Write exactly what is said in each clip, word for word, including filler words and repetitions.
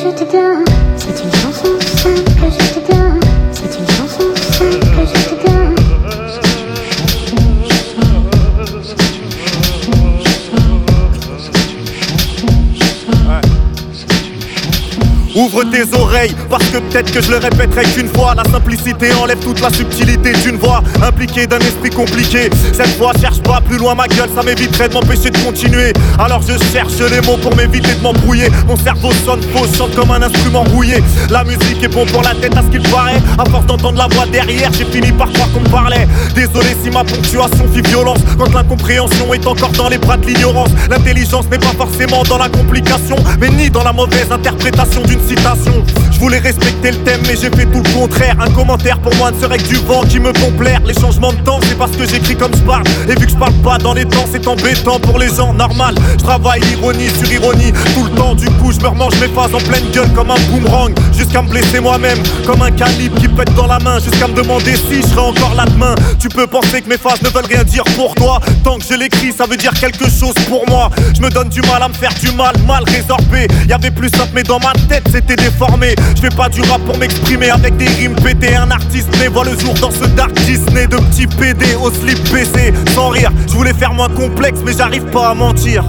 je te donne. C'est une chanson simple que je te donne. C'est une chanson simple que je te donne. Ouvre tes oreilles, parce que peut-être que je le répéterai qu'une fois. La simplicité enlève toute la subtilité d'une voix impliquée d'un esprit compliqué. Cette fois cherche pas plus loin ma gueule, ça m'éviterait de m'empêcher de continuer. Alors je cherche les mots pour m'éviter de m'embrouiller. Mon cerveau sonne faux, chante comme un instrument rouillé. La musique est bon pour la tête à ce qu'il paraît. À force d'entendre la voix derrière, j'ai fini par croire qu'on me parlait. Désolé si ma ponctuation fit violence, quand l'incompréhension est encore dans les bras de l'ignorance. L'intelligence n'est pas forcément dans la complication, mais ni dans la mauvaise interprétation d'une citation. Je voulais respecter le thème mais j'ai fait tout le contraire. Un commentaire pour moi ne serait que du vent qui me font plaire. Les changements de temps c'est parce que j'écris comme je parle. Et vu que je parle pas dans les temps c'est embêtant pour les gens, normal. Je travaille ironie sur ironie tout le temps. Du coup je me remange mes phases en pleine gueule comme un boomerang, jusqu'à me blesser moi-même comme un calibre qui pète dans la main. Jusqu'à me demander si je serai encore là demain. Tu peux penser que mes phases ne veulent rien dire pour toi. Tant que je l'écris ça veut dire quelque chose pour moi. Je me donne du mal à me faire du mal, mal résorbé. Y'avait plus simple mais dans ma tête c'était déformé. Je fais pas du rap pour m'exprimer avec des rimes pétées. Un artiste né voit le jour dans ce dark Disney de petits P D au slip P C. Sans rire, je voulais faire moins complexe mais j'arrive pas à mentir.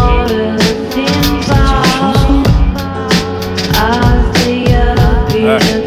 Yeah.